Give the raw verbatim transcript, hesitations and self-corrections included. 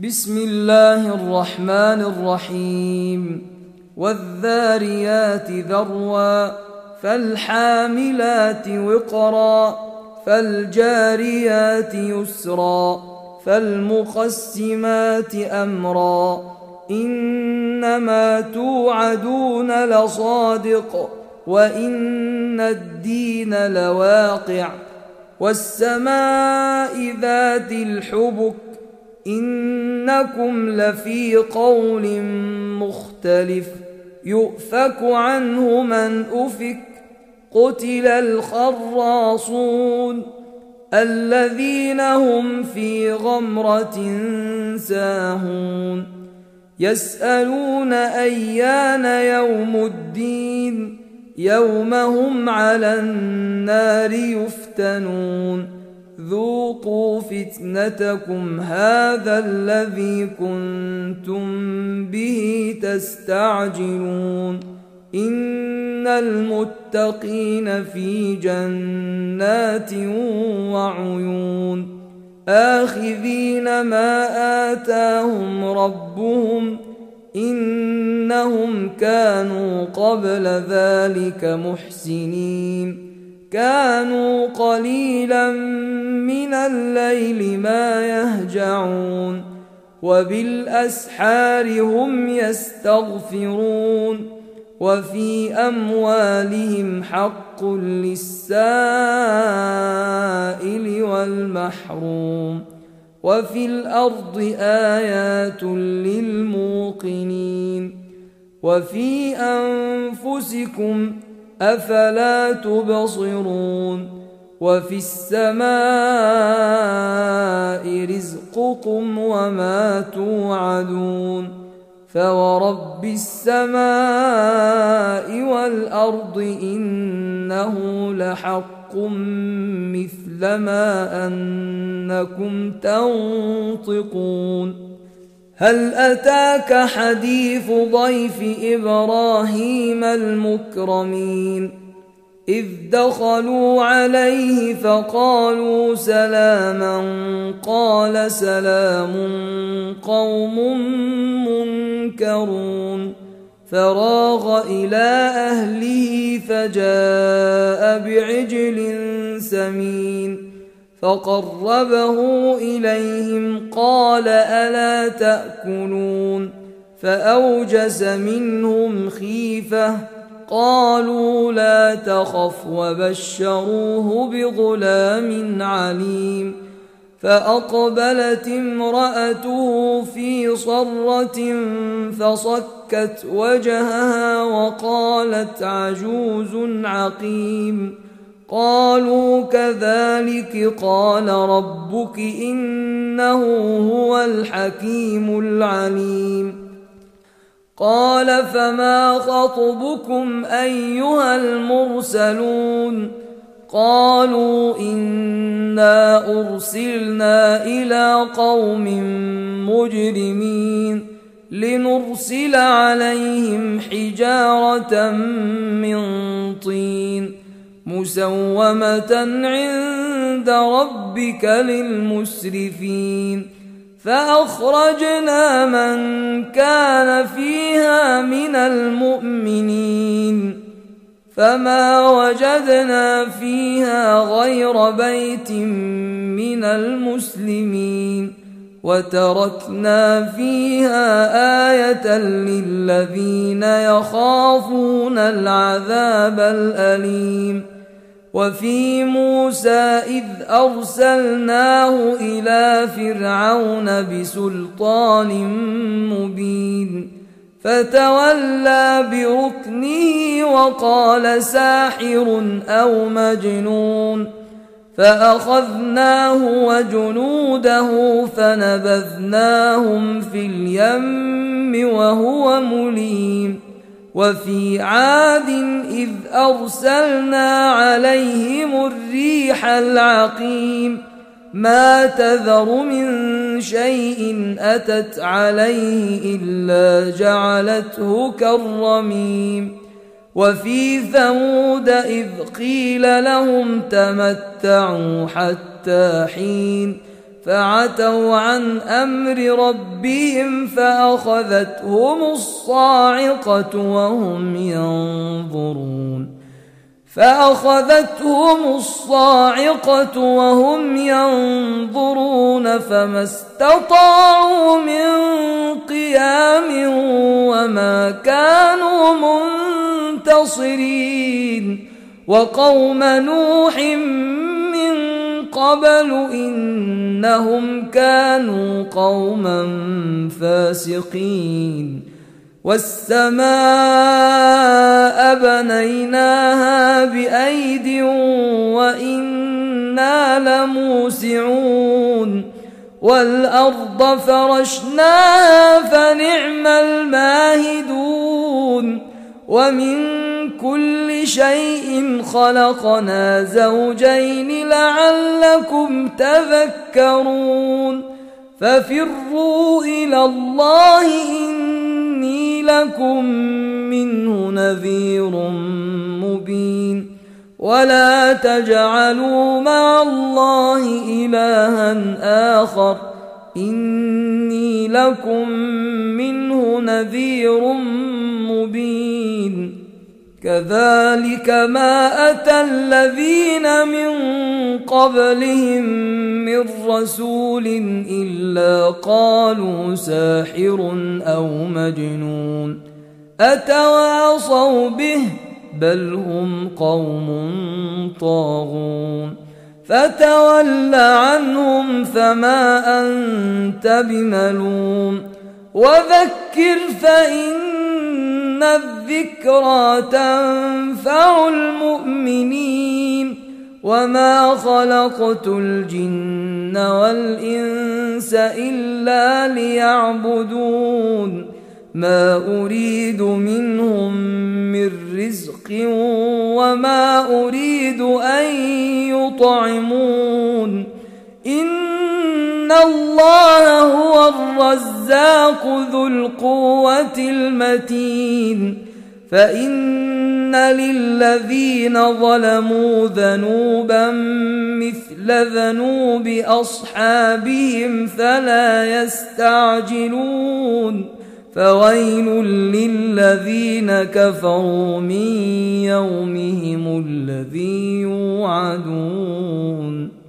بسم الله الرحمن الرحيم والذاريات ذروا فالحاملات وقرا فالجاريات يسرا فالمقسمات أمرا إنما توعدون لصادق وإن الدين لواقع والسماء ذات الحبك إنكم لفي قول مختلف يؤفك عنه من أفك قتل الخراصون الذين هم في غمرة ساهون يسألون أيان يوم الدين يوم هم على النار يفتنون ذوقوا فتنتكم هذا الذي كنتم به تستعجلون إن المتقين في جنات وعيون آخذين ما آتاهم ربهم إنهم كانوا قبل ذلك محسنين كانوا قليلا من الليل ما يهجعون وبالأسحار هم يستغفرون وفي أموالهم حق للسائل والمحروم وفي الأرض آيات للموقنين وفي أنفسكم أفلا تبصرون وفي السماء رزقكم وما توعدون فورب السماء والأرض إنه لحق مثل ما أنكم تنطقون هل أتاك حديث ضيف إبراهيم المكرمين إذ دخلوا عليه فقالوا سلاما قال سلام قوم منكرون فراغ إلى أهله فجاء بعجل سمين فقربه إليهم قال ألا تأكلون فأوجس منهم خيفة قالوا لا تخف وبشروه بغلام عليم فأقبلت امرأته في صرة فصكت وجهها وقالت عجوز عقيم قالوا كذلك قال ربك إنه هو الحكيم العليم قال فما خطبكم أيها المرسلون قالوا إنا أرسلنا إلى قوم مجرمين لنرسل عليهم حجارة من طين مسومة عند ربك للمسرفين فأخرجنا من كان فيها من المؤمنين فما وجدنا فيها غير بيت من المسلمين وتركنا فيها آية للذين يخافون العذاب الأليم وفي موسى إذ أرسلناه إلى فرعون بسلطان مبين فتولى بركنه وقال ساحر أو مجنون فأخذناه وجنوده فنبذناهم في اليم وهو مليم وفي عاد إذ أرسلنا عليهم الريح العقيم ما تذر من شيء أتت عليه إلا جعلته كالرميم وفي ثمود إذ قيل لهم تمتعوا حتى حين فعتوا عن أمر ربهم فأخذتهم الصاعقة وهم ينظرون فأخذتهم الصاعقة وهم ينظرون فما استطاعوا من قيام وما كانوا منتصرين وقوم نوح من قبل إنهم كانوا قوما فاسقين والسماء بنيناها بأيد وإنا لموسعون والأرض فرشناها فنعم الماهدون ومن كل شيء خلقنا زوجين لعلكم تذكرون ففروا إلى الله إني لكم منه نذير مبين ولا تجعلوا مع الله إلها آخر إني لكم منه نذير مبين كذلك ما أتى الذين من قبلهم من رسول إلا قالوا ساحر أو مجنون أتواصوا به بل هم قوم طاغون فتول عنهم فما أنت بملوم وذكر فإن الذكرى تنفع المؤمنين وما خلقت الجن والإنس إلا ليعبدون ما أريد منهم من رزق وما أريد أن يطعمون إن الله هو الرزاق ذو القوة المتين فإن للذين ظلموا ذنوبا مثل ذنوب أصحابهم فلا يستعجلون فويل للذين كفروا من يومهم الذي يوعدون.